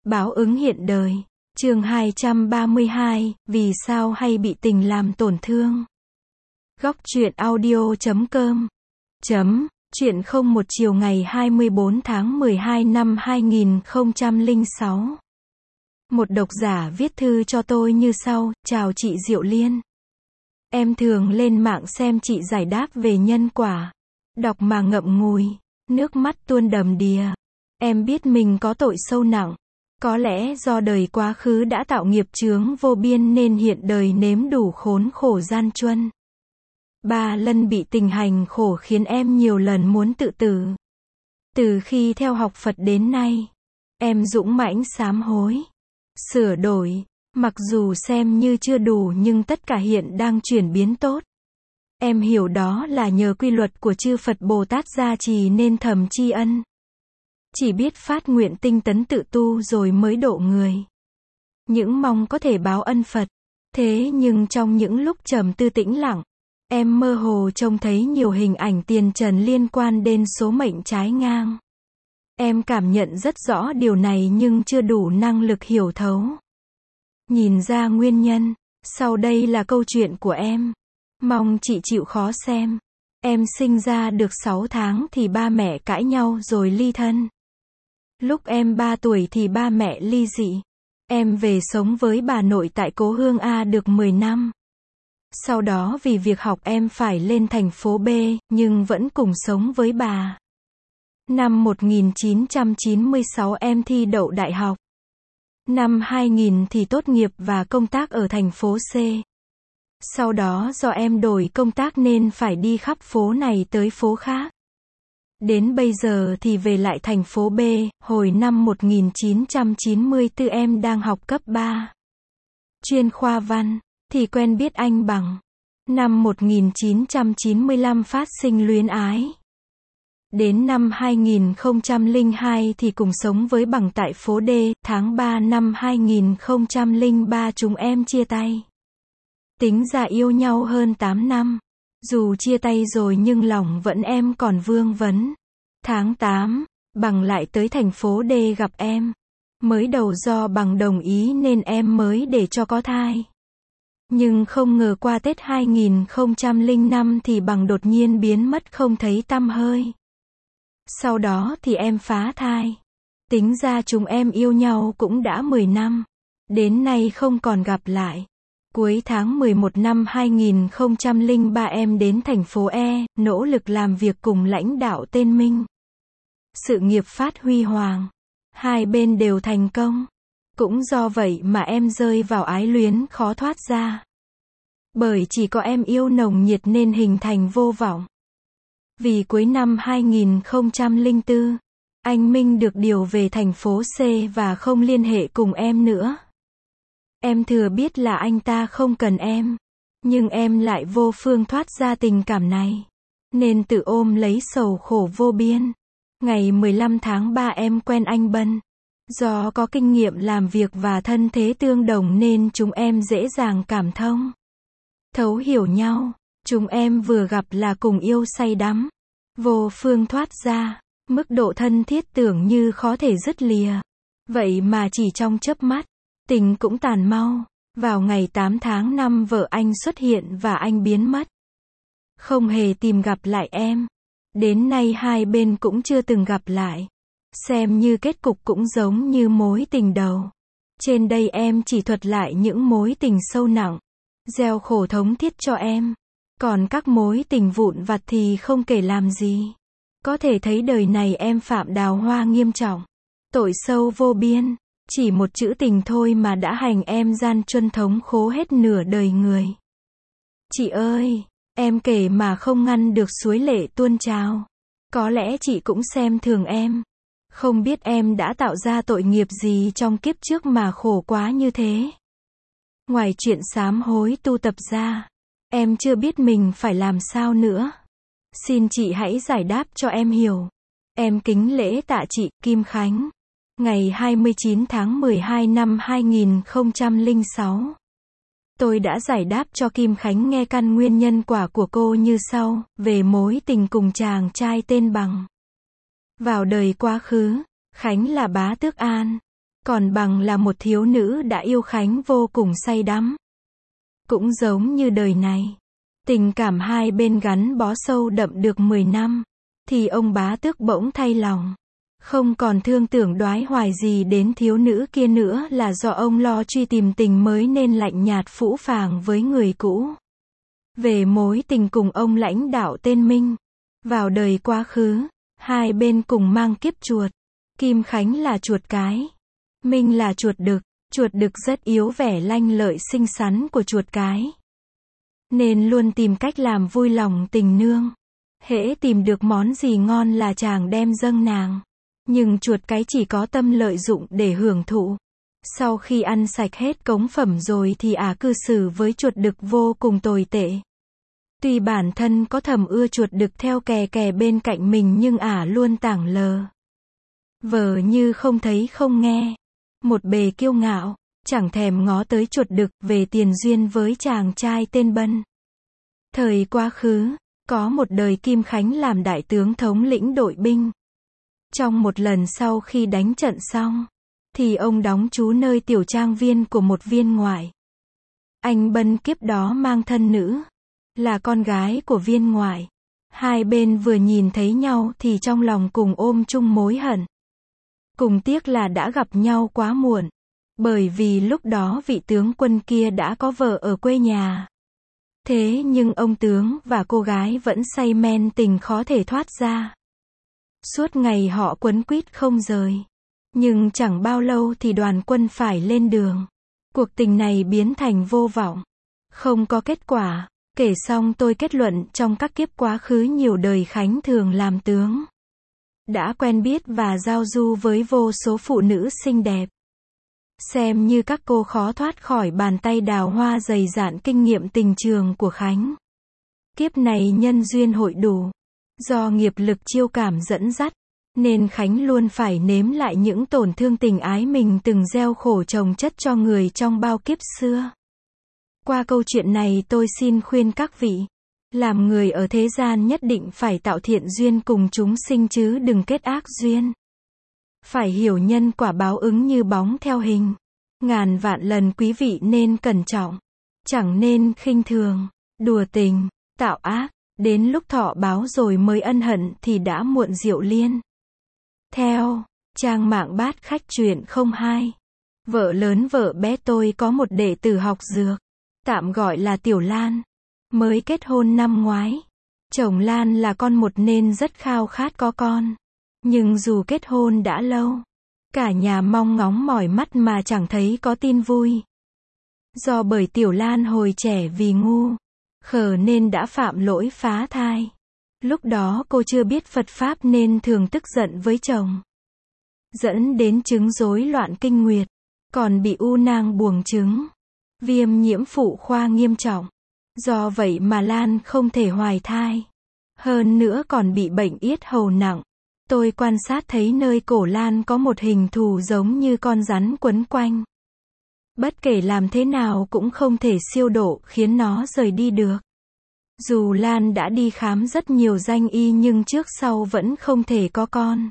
Báo ứng hiện đời. Chương 232, vì sao hay bị tình làm tổn thương. Góc truyện audio.com. Chuyện không một chiều ngày 24 tháng 12 năm 2006. Một độc giả viết thư cho tôi như sau: chào chị Diệu Liên. Em thường lên mạng xem chị giải đáp về nhân quả. Đọc mà ngậm ngùi, nước mắt tuôn đầm đìa. Em biết mình có tội sâu nặng. Có lẽ do đời quá khứ đã tạo nghiệp chướng vô biên nên hiện đời nếm đủ khốn khổ gian truân. 3 lần bị tình hành khổ khiến em nhiều lần muốn tự tử. Từ khi theo học Phật đến nay, em dũng mãnh sám hối, sửa đổi, mặc dù xem như chưa đủ nhưng tất cả hiện đang chuyển biến tốt. Em hiểu đó là nhờ quy luật của chư Phật Bồ Tát gia trì nên thầm tri ân. Chỉ biết phát nguyện tinh tấn tự tu rồi mới độ người. Những mong có thể báo ân Phật. Thế nhưng trong những lúc trầm tư tĩnh lặng, em mơ hồ trông thấy nhiều hình ảnh tiền trần liên quan đến số mệnh trái ngang. Em cảm nhận rất rõ điều này nhưng chưa đủ năng lực hiểu thấu. Nhìn ra nguyên nhân, sau đây là câu chuyện của em. Mong chị chịu khó xem. Em sinh ra được 6 tháng thì ba mẹ cãi nhau rồi ly thân. Lúc em 3 tuổi thì ba mẹ ly dị. Em về sống với bà nội tại cố hương A được 10 năm. Sau đó vì việc học em phải lên thành phố B, nhưng vẫn cùng sống với bà. Năm 1996 em thi đậu đại học. Năm 2000 thì tốt nghiệp và công tác ở thành phố C. Sau đó do em đổi công tác nên phải đi khắp phố này tới phố khác. Đến bây giờ thì về lại thành phố B, hồi năm 1994 em đang học cấp 3. Chuyên khoa văn, thì quen biết anh Bằng. Năm 1995 phát sinh luyến ái. Đến năm 2002 thì cùng sống với Bằng tại phố D, tháng 3 năm 2003 chúng em chia tay. Tính ra yêu nhau hơn 8 năm. Dù chia tay rồi nhưng lòng vẫn em còn vương vấn. Tháng 8, Bằng lại tới thành phố D gặp em. Mới đầu do Bằng đồng ý nên em mới để cho có thai. Nhưng không ngờ qua Tết 2005 thì Bằng đột nhiên biến mất không thấy tăm hơi. Sau đó thì em phá thai. Tính ra chúng em yêu nhau cũng đã 10 năm. Đến nay không còn gặp lại. Cuối tháng 11 năm 2003 em đến thành phố E, nỗ lực làm việc cùng lãnh đạo tên Minh. Sự nghiệp phát huy hoàng. Hai bên đều thành công. Cũng do vậy mà em rơi vào ái luyến khó thoát ra. Bởi chỉ có em yêu nồng nhiệt nên hình thành vô vọng. Vì cuối năm 2004, anh Minh được điều về thành phố C và không liên hệ cùng em nữa. Em thừa biết là anh ta không cần em, nhưng em lại vô phương thoát ra tình cảm này, nên tự ôm lấy sầu khổ vô biên. Ngày 15 tháng 3 em quen anh Bân. Do có kinh nghiệm làm việc và thân thế tương đồng nên chúng em dễ dàng cảm thông, thấu hiểu nhau. Chúng em vừa gặp là cùng yêu say đắm, vô phương thoát ra, mức độ thân thiết tưởng như khó thể dứt lìa. Vậy mà chỉ trong chớp mắt, tình cũng tàn mau. Vào ngày 8 tháng 5 vợ anh xuất hiện và anh biến mất. Không hề tìm gặp lại em. Đến nay hai bên cũng chưa từng gặp lại. Xem như kết cục cũng giống như mối tình đầu. Trên đây em chỉ thuật lại những mối tình sâu nặng, gieo khổ thống thiết cho em. Còn các mối tình vụn vặt thì không kể làm gì. Có thể thấy đời này em phạm đào hoa nghiêm trọng. Tội sâu vô biên. Chỉ một chữ tình thôi mà đã hành em gian truân thống khổ hết nửa đời người. Chị ơi, em kể mà không ngăn được suối lệ tuôn trào. Có lẽ chị cũng xem thường em. Không biết em đã tạo ra tội nghiệp gì trong kiếp trước mà khổ quá như thế. Ngoài chuyện sám hối tu tập ra, em chưa biết mình phải làm sao nữa. Xin chị hãy giải đáp cho em hiểu. Em kính lễ tạ chị Kim Khánh. Ngày 29 tháng 12 năm 2006. Tôi đã giải đáp cho Kim Khánh nghe căn nguyên nhân quả của cô như sau, về mối tình cùng chàng trai tên Bằng. Vào đời quá khứ, Khánh là bá tước An. còn bằng là một thiếu nữ đã yêu Khánh vô cùng say đắm. Cũng giống như đời này, tình cảm hai bên gắn bó sâu đậm được 10 năm, thì ông bá tước bỗng thay lòng. Không còn thương tưởng đoái hoài gì đến thiếu nữ kia nữa, là do ông lo truy tìm tình mới nên lạnh nhạt phũ phàng với người cũ. Về mối tình cùng ông lãnh đạo tên Minh, vào đời quá khứ, hai bên cùng mang kiếp chuột. Kim Khánh là chuột cái, Minh là chuột đực. Chuột đực rất yếu vẻ lanh lợi xinh xắn của chuột cái, nên luôn tìm cách làm vui lòng tình nương. Hễ tìm được món gì ngon là chàng đem dâng nàng. Nhưng chuột cái chỉ có tâm lợi dụng để hưởng thụ. Sau khi ăn sạch hết cống phẩm rồi thì cư xử với chuột đực vô cùng tồi tệ. Tuy bản thân có thầm ưa chuột đực theo kè kè bên cạnh mình nhưng luôn tảng lờ vờ như không thấy không nghe. Một bề kiêu ngạo, chẳng thèm ngó tới chuột đực về tiền duyên với chàng trai tên Bân. Thời quá khứ, có một đời Kim Khánh làm đại tướng thống lĩnh đội binh. Trong một lần sau khi đánh trận xong, thì ông đóng trú nơi tiểu trang viên của một viên ngoại. Anh Bân kiếp đó mang thân nữ, là con gái của viên ngoại. Hai bên vừa nhìn thấy nhau thì trong lòng cùng ôm chung mối hận. Cùng tiếc là đã gặp nhau quá muộn, bởi vì lúc đó vị tướng quân kia đã có vợ ở quê nhà. Thế nhưng ông tướng và cô gái vẫn say men tình khó thể thoát ra. Suốt ngày họ quấn quýt không rời. Nhưng chẳng bao lâu thì đoàn quân phải lên đường. Cuộc tình này biến thành vô vọng, không có kết quả. Kể xong tôi kết luận trong các kiếp quá khứ nhiều đời Khánh thường làm tướng, đã quen biết và giao du với vô số phụ nữ xinh đẹp. Xem như các cô khó thoát khỏi bàn tay đào hoa dày dạn kinh nghiệm tình trường của Khánh. Kiếp này nhân duyên hội đủ, do nghiệp lực chiêu cảm dẫn dắt, nên Khánh luôn phải nếm lại những tổn thương tình ái mình từng gieo khổ chồng chất cho người trong bao kiếp xưa. Qua câu chuyện này tôi xin khuyên các vị, làm người ở thế gian nhất định phải tạo thiện duyên cùng chúng sinh chứ đừng kết ác duyên. Phải hiểu nhân quả báo ứng như bóng theo hình. Ngàn vạn lần quý vị nên cẩn trọng, chẳng nên khinh thường, đùa tình, tạo ác, đến lúc thọ báo rồi mới ân hận thì đã muộn rượu liên. Theo trang mạng Bát Khách Truyện 02, vợ lớn vợ bé tôi có một đệ tử học dược, tạm gọi là Tiểu Lan, mới kết hôn năm ngoái. Chồng Lan là con một nên rất khao khát có con. Nhưng dù kết hôn đã lâu, cả nhà mong ngóng mỏi mắt mà chẳng thấy có tin vui. Do bởi Tiểu Lan hồi trẻ vì ngu, khờ nên đã phạm lỗi phá thai. Lúc đó cô chưa biết Phật Pháp nên thường tức giận với chồng, dẫn đến chứng rối loạn kinh nguyệt, còn bị u nang buồng trứng, viêm nhiễm phụ khoa nghiêm trọng. Do vậy mà Lan không thể hoài thai. Hơn nữa còn bị bệnh yết hầu nặng. Tôi quan sát thấy nơi cổ Lan có một hình thù giống như con rắn quấn quanh. Bất kể làm thế nào cũng không thể siêu độ khiến nó rời đi được. Dù Lan đã đi khám rất nhiều danh y nhưng trước sau vẫn không thể có con.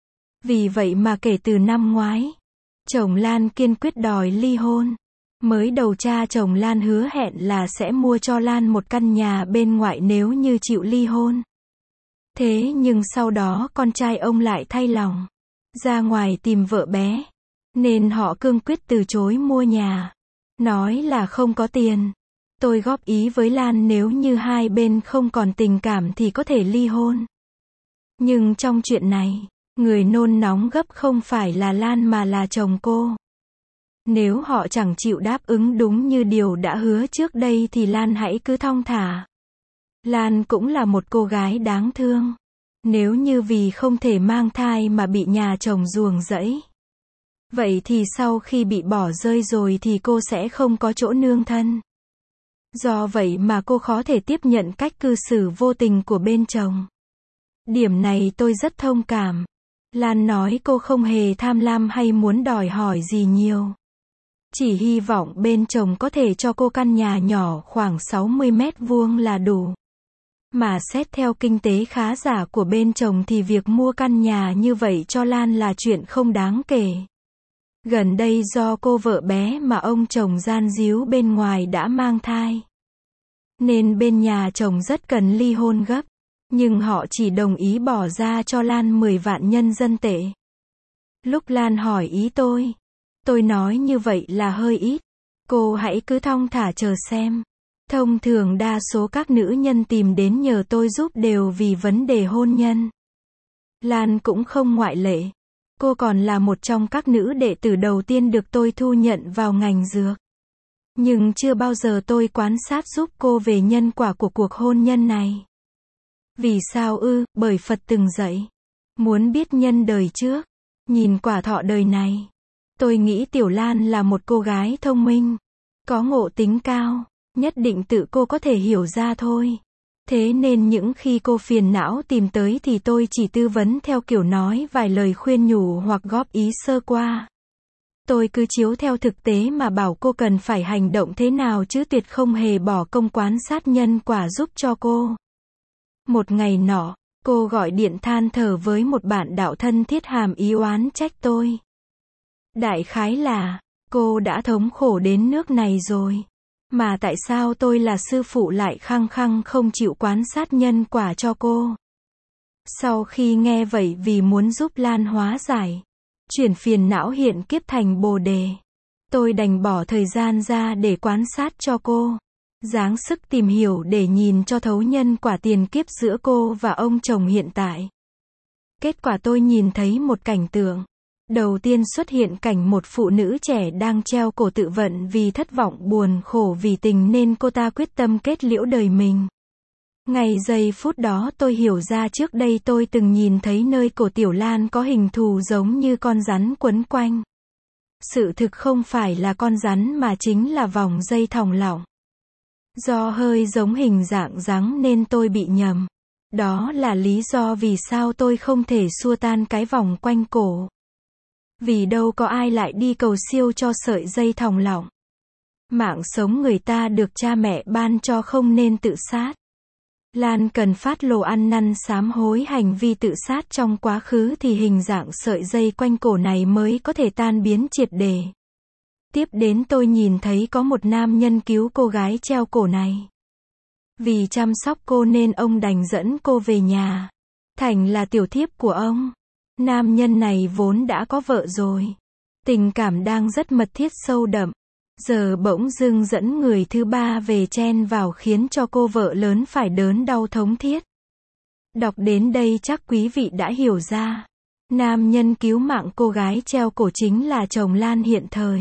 Vì vậy mà kể từ năm ngoái, chồng Lan kiên quyết đòi ly hôn. Mới đầu cha chồng Lan hứa hẹn là sẽ mua cho Lan một căn nhà bên ngoại nếu như chịu ly hôn. Thế nhưng sau đó con trai ông lại thay lòng, ra ngoài tìm vợ bé, nên họ cương quyết từ chối mua nhà. Nói là không có tiền. Tôi góp ý với Lan nếu như hai bên không còn tình cảm thì có thể ly hôn. Nhưng trong chuyện này, người nôn nóng gấp không phải là Lan mà là chồng cô. Nếu họ chẳng chịu đáp ứng đúng như điều đã hứa trước đây thì Lan hãy cứ thong thả. Lan cũng là một cô gái đáng thương. Nếu như vì không thể mang thai mà bị nhà chồng ruồng rẫy, vậy thì sau khi bị bỏ rơi rồi thì cô sẽ không có chỗ nương thân. Do vậy mà cô khó thể tiếp nhận cách cư xử vô tình của bên chồng. Điểm này tôi rất thông cảm. Lan nói cô không hề tham lam hay muốn đòi hỏi gì nhiều. Chỉ hy vọng bên chồng có thể cho cô căn nhà nhỏ khoảng 60 mét vuông là đủ. Mà xét theo kinh tế khá giả của bên chồng thì việc mua căn nhà như vậy cho Lan là chuyện không đáng kể. Gần đây do cô vợ bé mà ông chồng gian díu bên ngoài đã mang thai. Nên bên nhà chồng rất cần ly hôn gấp. Nhưng họ chỉ đồng ý bỏ ra cho Lan 10 vạn nhân dân tệ. Lúc Lan hỏi ý tôi nói như vậy là hơi ít. Cô hãy cứ thong thả chờ xem. Thông thường đa số các nữ nhân tìm đến nhờ tôi giúp đều vì vấn đề hôn nhân. Lan cũng không ngoại lệ. Cô còn là một trong các nữ đệ tử đầu tiên được tôi thu nhận vào ngành dược. Nhưng chưa bao giờ tôi quan sát giúp cô về nhân quả của cuộc hôn nhân này. Vì sao ư? Bởi Phật từng dạy. Muốn biết nhân đời trước, nhìn quả thọ đời này. Tôi nghĩ Tiểu Lan là một cô gái thông minh, có ngộ tính cao, nhất định tự cô có thể hiểu ra thôi. Thế nên những khi cô phiền não tìm tới thì tôi chỉ tư vấn theo kiểu nói vài lời khuyên nhủ hoặc góp ý sơ qua. Tôi cứ chiếu theo thực tế mà bảo cô cần phải hành động thế nào chứ tuyệt không hề bỏ công quan sát nhân quả giúp cho cô. Một ngày nọ, cô gọi điện than thở với một bạn đạo thân thiết hàm ý oán trách tôi. Đại khái là, cô đã thống khổ đến nước này rồi. Mà tại sao tôi là sư phụ lại khăng khăng không chịu quan sát nhân quả cho cô? Sau khi nghe vậy vì muốn giúp Lan hóa giải, chuyển phiền não hiện kiếp thành bồ đề, tôi đành bỏ thời gian ra để quan sát cho cô. Dáng sức tìm hiểu để nhìn cho thấu nhân quả tiền kiếp giữa cô và ông chồng hiện tại. Kết quả tôi nhìn thấy một cảnh tượng. Đầu tiên xuất hiện cảnh một phụ nữ trẻ đang treo cổ tự vận vì thất vọng buồn khổ vì tình nên cô ta quyết tâm kết liễu đời mình. Ngay giây phút đó tôi hiểu ra trước đây tôi từng nhìn thấy nơi cổ Tiểu Lan có hình thù giống như con rắn quấn quanh. Sự thực không phải là con rắn mà chính là vòng dây thòng lọng. Do hơi giống hình dạng rắn nên tôi bị nhầm. Đó là lý do vì sao tôi không thể xua tan cái vòng quanh cổ. Vì đâu có ai lại đi cầu siêu cho sợi dây thòng lọng. Mạng sống người ta được cha mẹ ban cho không nên tự sát. Lan cần phát lộ ăn năn sám hối hành vi tự sát trong quá khứ thì hình dạng sợi dây quanh cổ này mới có thể tan biến triệt để. Tiếp đến tôi nhìn thấy có một nam nhân cứu cô gái treo cổ này. Vì chăm sóc cô nên ông đành dẫn cô về nhà. Thành là tiểu thiếp của ông. Nam nhân này vốn đã có vợ rồi. Tình cảm đang rất mật thiết sâu đậm. Giờ bỗng dưng dẫn người thứ ba về chen vào khiến cho cô vợ lớn phải đớn đau thống thiết. Đọc đến đây chắc quý vị đã hiểu ra. Nam nhân cứu mạng cô gái treo cổ chính là chồng Lan hiện thời.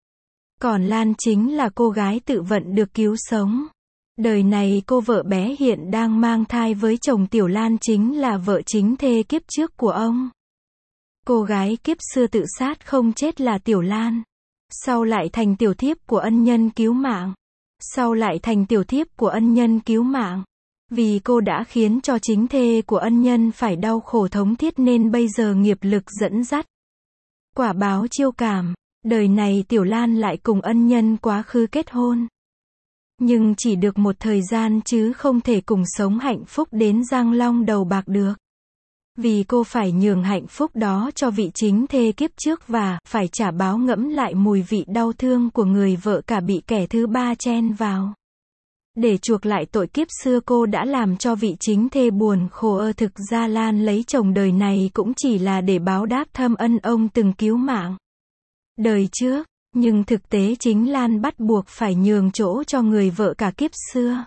Còn Lan chính là cô gái tự vận được cứu sống. Đời này cô vợ bé hiện đang mang thai với chồng Tiểu Lan chính là vợ chính thê kiếp trước của ông. Cô gái kiếp xưa tự sát không chết là Tiểu Lan. Sau lại thành tiểu thiếp của ân nhân cứu mạng. Sau lại thành tiểu thiếp của ân nhân cứu mạng. Vì cô đã khiến cho chính thê của ân nhân phải đau khổ thống thiết nên bây giờ nghiệp lực dẫn dắt. Quả báo chiêu cảm. Đời này Tiểu Lan lại cùng ân nhân quá khứ kết hôn. Nhưng chỉ được một thời gian chứ không thể cùng sống hạnh phúc đến răng long đầu bạc được. Vì cô phải nhường hạnh phúc đó cho vị chính thê kiếp trước và phải trả báo ngẫm lại mùi vị đau thương của người vợ cả bị kẻ thứ ba chen vào. Để chuộc lại tội kiếp xưa cô đã làm cho vị chính thê buồn khổ. Thực ra Lan lấy chồng đời này cũng chỉ là để báo đáp thâm ân ông từng cứu mạng đời trước, nhưng thực tế chính Lan bắt buộc phải nhường chỗ cho người vợ cả kiếp xưa.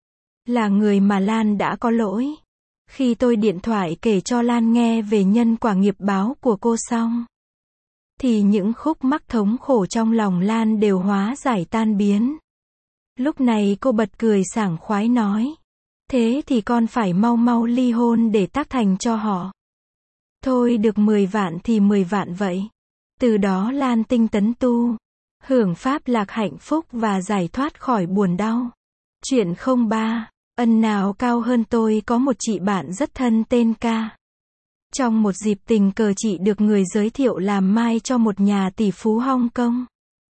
Là người mà Lan đã có lỗi. Khi tôi điện thoại kể cho Lan nghe về nhân quả nghiệp báo của cô xong, thì những khúc mắc thống khổ trong lòng Lan đều hóa giải tan biến. Lúc này cô bật cười sảng khoái nói. Thế thì con phải mau mau ly hôn để tác thành cho họ. Thôi được 10 vạn thì 10 vạn vậy. Từ đó Lan tinh tấn tu, hưởng pháp lạc hạnh phúc và giải thoát khỏi buồn đau. Chuyện 03. Ân nào cao hơn tôi có một chị bạn rất thân tên Ca. Trong một dịp tình cờ chị được người giới thiệu làm mai cho một nhà tỷ phú Hong Kong.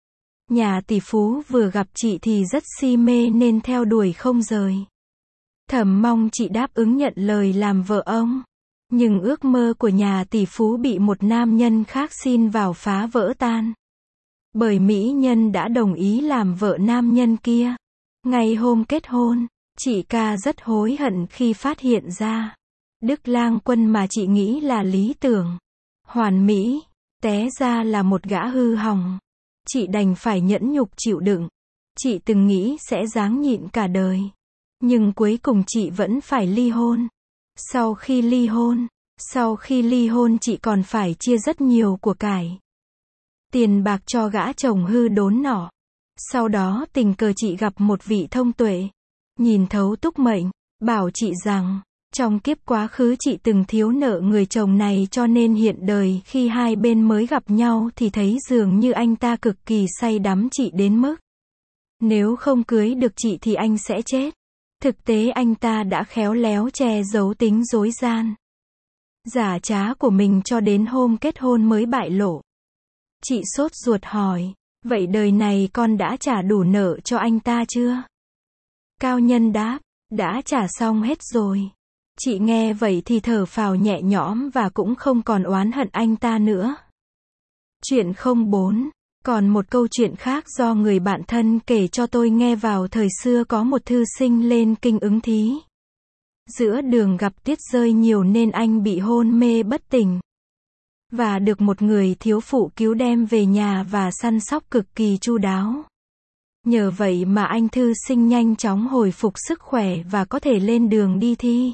Nhà tỷ phú vừa gặp chị thì rất si mê nên theo đuổi không rời. Thầm mong chị đáp ứng nhận lời làm vợ ông. Nhưng ước mơ của nhà tỷ phú bị một nam nhân khác xin vào phá vỡ tan. Bởi mỹ nhân đã đồng ý làm vợ nam nhân kia. Ngày hôm kết hôn, chị ca rất hối hận khi phát hiện ra. Đức Lang Quân mà chị nghĩ là lý tưởng, hoàn mỹ, té ra là một gã hư hỏng. Chị đành phải nhẫn nhục chịu đựng. Chị từng nghĩ sẽ ráng nhịn cả đời. Nhưng cuối cùng chị vẫn phải ly hôn. Sau khi ly hôn chị còn phải chia rất nhiều của cải. Tiền bạc cho gã chồng hư đốn nọ. Sau đó tình cờ chị gặp một vị thông tuệ, nhìn thấu túc mệnh, bảo chị rằng, trong kiếp quá khứ chị từng thiếu nợ người chồng này cho nên hiện đời khi hai bên mới gặp nhau thì thấy dường như anh ta cực kỳ say đắm chị đến mức nếu không cưới được chị thì anh sẽ chết. Thực tế anh ta đã khéo léo che giấu tính dối gian, giả trá của mình cho đến hôm kết hôn mới bại lộ. Chị sốt ruột hỏi, vậy đời này con đã trả đủ nợ cho anh ta chưa? Cao nhân đáp, đã trả xong hết rồi. Chị nghe vậy thì thở phào nhẹ nhõm và cũng không còn oán hận anh ta nữa. Chuyện 04. Còn một câu chuyện khác do người bạn thân kể cho tôi nghe vào thời xưa có một thư sinh lên kinh ứng thí. Giữa đường gặp tuyết rơi nhiều nên anh bị hôn mê bất tỉnh. Và được một người thiếu phụ cứu đem về nhà và săn sóc cực kỳ chu đáo. Nhờ vậy mà anh thư sinh nhanh chóng hồi phục sức khỏe và có thể lên đường đi thi.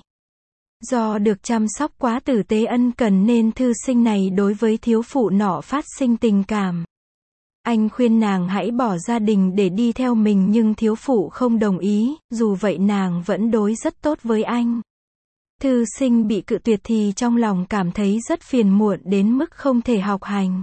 Do được chăm sóc quá tử tế ân cần nên thư sinh này đối với thiếu phụ nọ phát sinh tình cảm. Anh khuyên nàng hãy bỏ gia đình để đi theo mình nhưng thiếu phụ không đồng ý, dù vậy nàng vẫn đối rất tốt với anh. Thư sinh bị cự tuyệt thì trong lòng cảm thấy rất phiền muộn đến mức không thể học hành.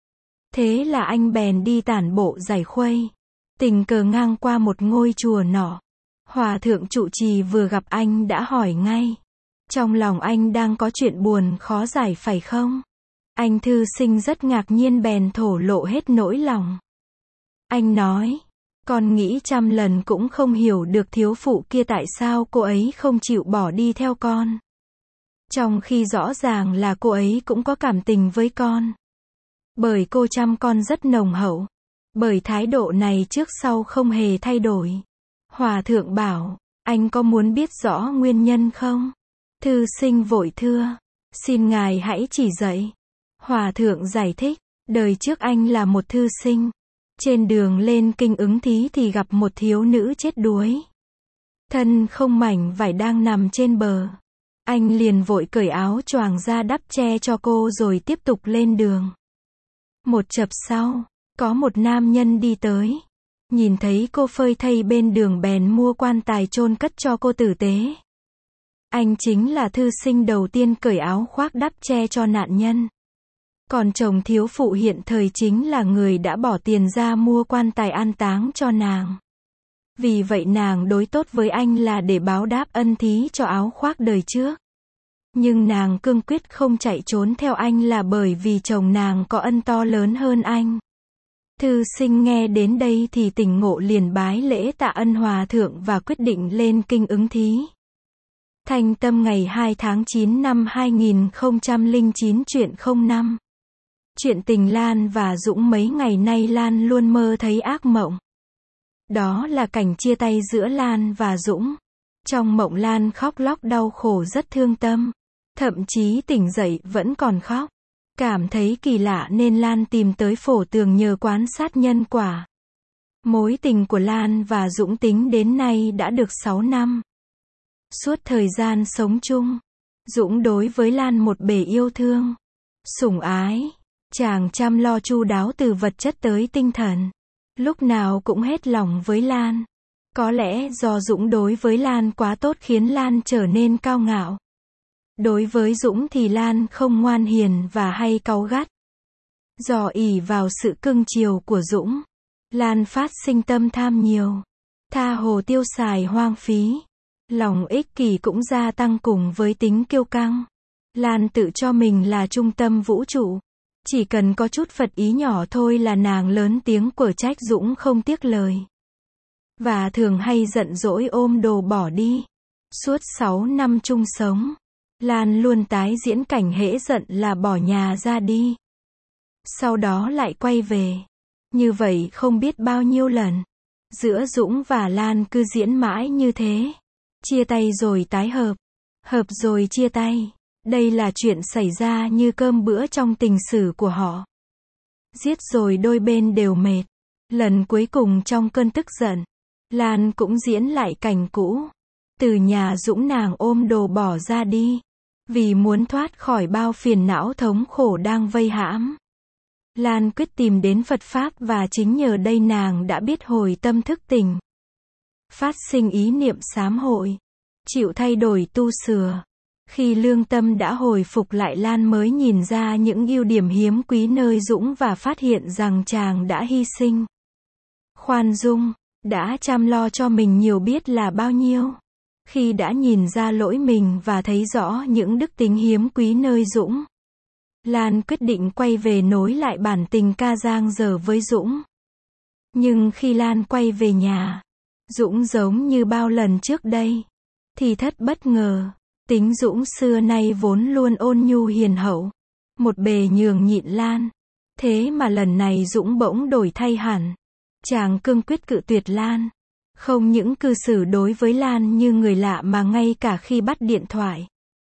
Thế là anh bèn đi tản bộ giải khuây. Tình cờ ngang qua một ngôi chùa nọ. Hòa thượng trụ trì vừa gặp anh đã hỏi ngay. Trong lòng anh đang có chuyện buồn khó giải phải không? Anh thư sinh rất ngạc nhiên bèn thổ lộ hết nỗi lòng. Anh nói, con nghĩ trăm lần cũng không hiểu được thiếu phụ kia tại sao cô ấy không chịu bỏ đi theo con. Trong khi rõ ràng là cô ấy cũng có cảm tình với con. Bởi cô chăm con rất nồng hậu. Bởi thái độ này trước sau không hề thay đổi. Hòa thượng bảo, anh có muốn biết rõ nguyên nhân không? Thư sinh vội thưa, xin ngài hãy chỉ dạy. Hòa thượng giải thích, đời trước anh là một thư sinh. Trên đường lên kinh ứng thí thì gặp một thiếu nữ chết đuối. Thân không mảnh vải đang nằm trên bờ. Anh liền vội cởi áo choàng ra đắp che cho cô rồi tiếp tục lên đường. Một chập sau, có một nam nhân đi tới. Nhìn thấy cô phơi thây bên đường bèn mua quan tài chôn cất cho cô tử tế. Anh chính là thư sinh đầu tiên cởi áo khoác đắp che cho nạn nhân. Còn chồng thiếu phụ hiện thời chính là người đã bỏ tiền ra mua quan tài an táng cho nàng. Vì vậy nàng đối tốt với anh là để báo đáp ân thí cho áo khoác đời trước. Nhưng nàng cương quyết không chạy trốn theo anh là bởi vì chồng nàng có ân to lớn hơn anh. Thư sinh nghe đến đây thì tỉnh ngộ liền bái lễ tạ ân hòa thượng và quyết định lên kinh ứng thí. Thanh Tâm ngày 2 tháng 9 năm 2009 chuyện 05. Chuyện tình Lan và Dũng mấy ngày nay Lan luôn mơ thấy ác mộng. Đó là cảnh chia tay giữa Lan và Dũng. Trong mộng Lan khóc lóc đau khổ rất thương tâm. Thậm chí tỉnh dậy vẫn còn khóc. Cảm thấy kỳ lạ nên Lan tìm tới Phổ Tường nhờ quan sát nhân quả. Mối tình của Lan và Dũng tính đến nay đã được 6 năm. Suốt thời gian sống chung, Dũng đối với Lan một bề yêu thương, sủng ái. Chàng chăm lo chu đáo từ vật chất tới tinh thần. Lúc nào cũng hết lòng với Lan. Có lẽ do Dũng đối với Lan quá tốt khiến Lan trở nên cao ngạo. Đối với Dũng thì Lan không ngoan hiền và hay cáu gắt. Do ỷ vào sự cưng chiều của Dũng, Lan phát sinh tâm tham nhiều, tha hồ tiêu xài hoang phí. Lòng ích kỷ cũng gia tăng cùng với tính kiêu căng. Lan tự cho mình là trung tâm vũ trụ. Chỉ cần có chút phật ý nhỏ thôi là nàng lớn tiếng quở trách Dũng không tiếc lời. Và thường hay giận dỗi ôm đồ bỏ đi. Suốt 6 năm chung sống, Lan luôn tái diễn cảnh hễ giận là bỏ nhà ra đi. Sau đó lại quay về. Như vậy không biết bao nhiêu lần. Giữa Dũng và Lan cứ diễn mãi như thế. Chia tay rồi tái hợp. Hợp rồi chia tay. Đây là chuyện xảy ra như cơm bữa trong tình sử của họ. Giết rồi đôi bên đều mệt. Lần cuối cùng trong cơn tức giận, Lan cũng diễn lại cảnh cũ. Từ nhà Dũng nàng ôm đồ bỏ ra đi. Vì muốn thoát khỏi bao phiền não thống khổ đang vây hãm. Lan quyết tìm đến Phật Pháp và chính nhờ đây nàng đã biết hồi tâm thức tỉnh. Phát sinh ý niệm sám hội. Chịu thay đổi tu sửa. Khi lương tâm đã hồi phục lại Lan mới nhìn ra những ưu điểm hiếm quý nơi Dũng và phát hiện rằng chàng đã hy sinh. Khoan dung, đã chăm lo cho mình nhiều biết là bao nhiêu. Khi đã nhìn ra lỗi mình và thấy rõ những đức tính hiếm quý nơi Dũng, Lan quyết định quay về nối lại bản tình ca giang dở với Dũng. Nhưng khi Lan quay về nhà, Dũng giống như bao lần trước đây. Thì thất bất ngờ. Tính Dũng xưa nay vốn luôn ôn nhu hiền hậu. Một bề nhường nhịn Lan. Thế mà lần này Dũng bỗng đổi thay hẳn. Chàng cương quyết cự tuyệt Lan. Không những cư xử đối với Lan như người lạ mà ngay cả khi bắt điện thoại.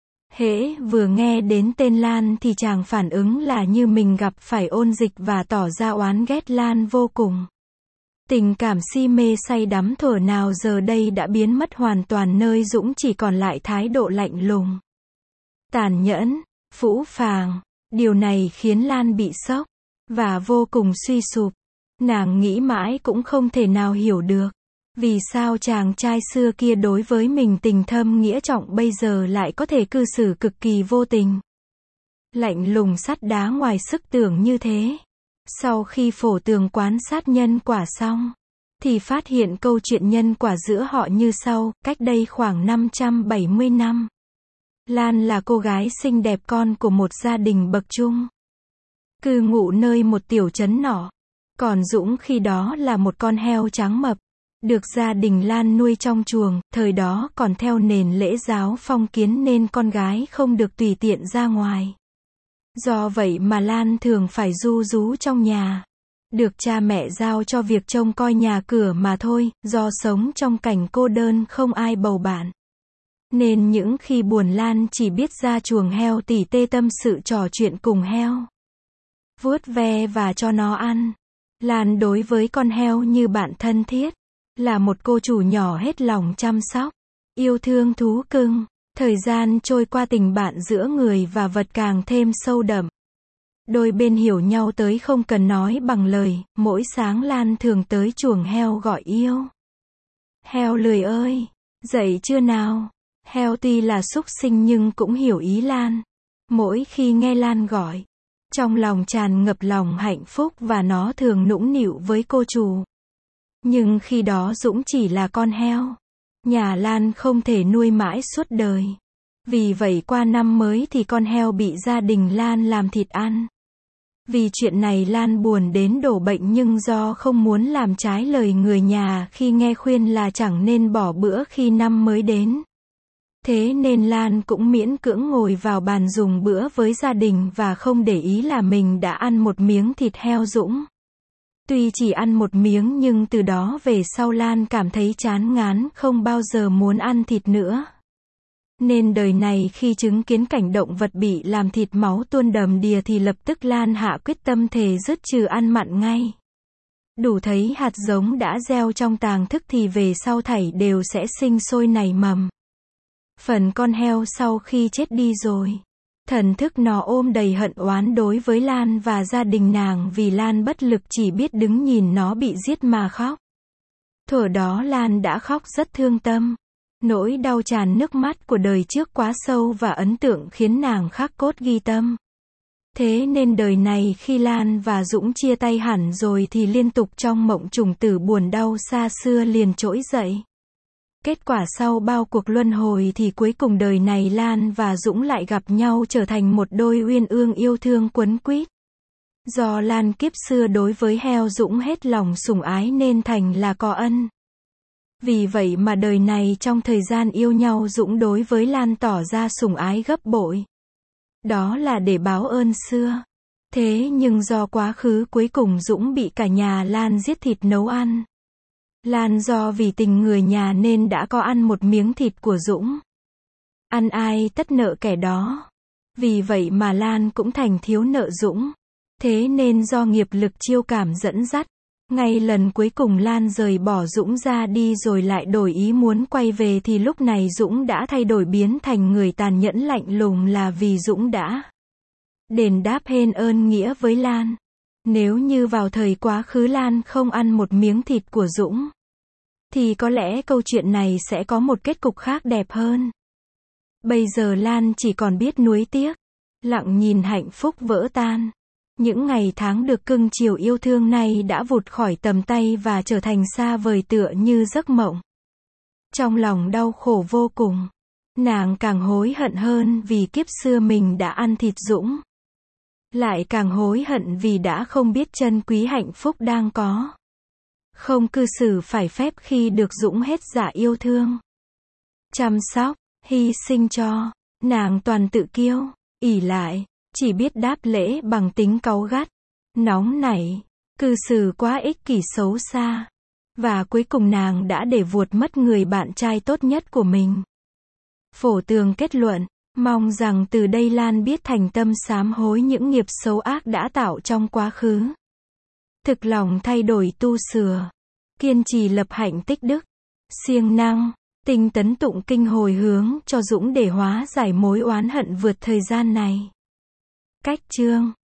Hễ vừa nghe đến tên Lan thì chàng phản ứng là như mình gặp phải ôn dịch và tỏ ra oán ghét Lan vô cùng. Tình cảm si mê say đắm thuở nào giờ đây đã biến mất hoàn toàn nơi Dũng chỉ còn lại thái độ lạnh lùng. Tàn nhẫn, phũ phàng. Điều này khiến Lan bị sốc. Và vô cùng suy sụp. Nàng nghĩ mãi cũng không thể nào hiểu được. Vì sao chàng trai xưa kia đối với mình tình thâm nghĩa trọng bây giờ lại có thể cư xử cực kỳ vô tình. Lạnh lùng sắt đá ngoài sức tưởng như thế. Sau khi phổ tường quán sát nhân quả xong, thì phát hiện câu chuyện nhân quả giữa họ như sau, cách đây khoảng 570 năm. Lan là cô gái xinh đẹp con của một gia đình bậc trung. Cư ngụ nơi một tiểu trấn nọ. Còn Dũng khi đó là một con heo trắng mập. Được gia đình Lan nuôi trong chuồng, thời đó còn theo nền lễ giáo phong kiến nên con gái không được tùy tiện ra ngoài. Do vậy mà Lan thường phải ru rú trong nhà. Được cha mẹ giao cho việc trông coi nhà cửa mà thôi, do sống trong cảnh cô đơn không ai bầu bạn. Nên những khi buồn Lan chỉ biết ra chuồng heo tỉ tê tâm sự trò chuyện cùng heo. Vuốt ve và cho nó ăn. Lan đối với con heo như bạn thân thiết. Là một cô chủ nhỏ hết lòng chăm sóc. Yêu thương thú cưng. Thời gian trôi qua tình bạn giữa người và vật càng thêm sâu đậm. Đôi bên hiểu nhau tới không cần nói bằng lời, mỗi sáng Lan thường tới chuồng heo gọi yêu. Heo lười ơi, dậy chưa nào? Heo tuy là súc sinh nhưng cũng hiểu ý Lan. Mỗi khi nghe Lan gọi, trong lòng tràn ngập lòng hạnh phúc và nó thường nũng nịu với cô chủ. Nhưng khi đó Dũng chỉ là con heo. Nhà Lan không thể nuôi mãi suốt đời. Vì vậy qua năm mới thì con heo bị gia đình Lan làm thịt ăn. Vì chuyện này Lan buồn đến đổ bệnh nhưng do không muốn làm trái lời người nhà khi nghe khuyên là chẳng nên bỏ bữa khi năm mới đến. Thế nên Lan cũng miễn cưỡng ngồi vào bàn dùng bữa với gia đình và không để ý là mình đã ăn một miếng thịt heo Dũng. Tuy chỉ ăn một miếng nhưng từ đó về sau Lan cảm thấy chán ngán không bao giờ muốn ăn thịt nữa. Nên đời này khi chứng kiến cảnh động vật bị làm thịt máu tuôn đầm đìa thì lập tức Lan hạ quyết tâm thề dứt trừ ăn mặn ngay. Đủ thấy hạt giống đã gieo trong tàng thức thì về sau thảy đều sẽ sinh sôi nảy mầm. Phần con heo sau khi chết đi rồi, thần thức nó ôm đầy hận oán đối với Lan và gia đình nàng vì Lan bất lực chỉ biết đứng nhìn nó bị giết mà khóc. Thuở đó Lan đã khóc rất thương tâm. Nỗi đau tràn nước mắt của đời trước quá sâu và ấn tượng khiến nàng khắc cốt ghi tâm. Thế nên đời này khi Lan và Dũng chia tay hẳn rồi thì liên tục trong mộng trùng tử buồn đau xa xưa liền trỗi dậy. Kết quả sau bao cuộc luân hồi thì cuối cùng đời này Lan và Dũng lại gặp nhau trở thành một đôi uyên ương yêu thương quấn quýt. Do Lan kiếp xưa đối với heo Dũng hết lòng sủng ái nên thành là có ân. Vì vậy mà đời này trong thời gian yêu nhau Dũng đối với Lan tỏ ra sủng ái gấp bội. Đó là để báo ơn xưa. Thế nhưng do quá khứ cuối cùng Dũng bị cả nhà Lan giết thịt nấu ăn. Lan do vì tình người nhà nên đã có ăn một miếng thịt của Dũng. Ăn ai tất nợ kẻ đó. Vì vậy mà Lan cũng thành thiếu nợ Dũng. Thế nên do nghiệp lực chiêu cảm dẫn dắt, ngay lần cuối cùng Lan rời bỏ Dũng ra đi rồi lại đổi ý muốn quay về thì lúc này Dũng đã thay đổi biến thành người tàn nhẫn lạnh lùng là vì Dũng đã đền đáp hên ơn nghĩa với Lan. Nếu như vào thời quá khứ Lan không ăn một miếng thịt của Dũng, thì có lẽ câu chuyện này sẽ có một kết cục khác đẹp hơn. Bây giờ Lan chỉ còn biết nuối tiếc, lặng nhìn hạnh phúc vỡ tan. Những ngày tháng được cưng chiều yêu thương này đã vụt khỏi tầm tay và trở thành xa vời tựa như giấc mộng. Trong lòng đau khổ vô cùng, nàng càng hối hận hơn vì kiếp xưa mình đã ăn thịt Dũng. Lại càng hối hận vì đã không biết trân quý hạnh phúc đang có. Không cư xử phải phép khi được Dũng hết dạ yêu thương, chăm sóc, hy sinh cho. Nàng toàn tự kiêu, ỷ lại, chỉ biết đáp lễ bằng tính cáu gắt, nóng nảy, cư xử quá ích kỷ xấu xa. Và cuối cùng nàng đã để vuột mất người bạn trai tốt nhất của mình. Phổ Tường kết luận, mong rằng từ đây Lan biết thành tâm sám hối những nghiệp xấu ác đã tạo trong quá khứ. Thực lòng thay đổi tu sửa, kiên trì lập hạnh tích đức, siêng năng, tinh tấn tụng kinh hồi hướng cho Dũng để hóa giải mối oán hận vượt thời gian này. Cách chương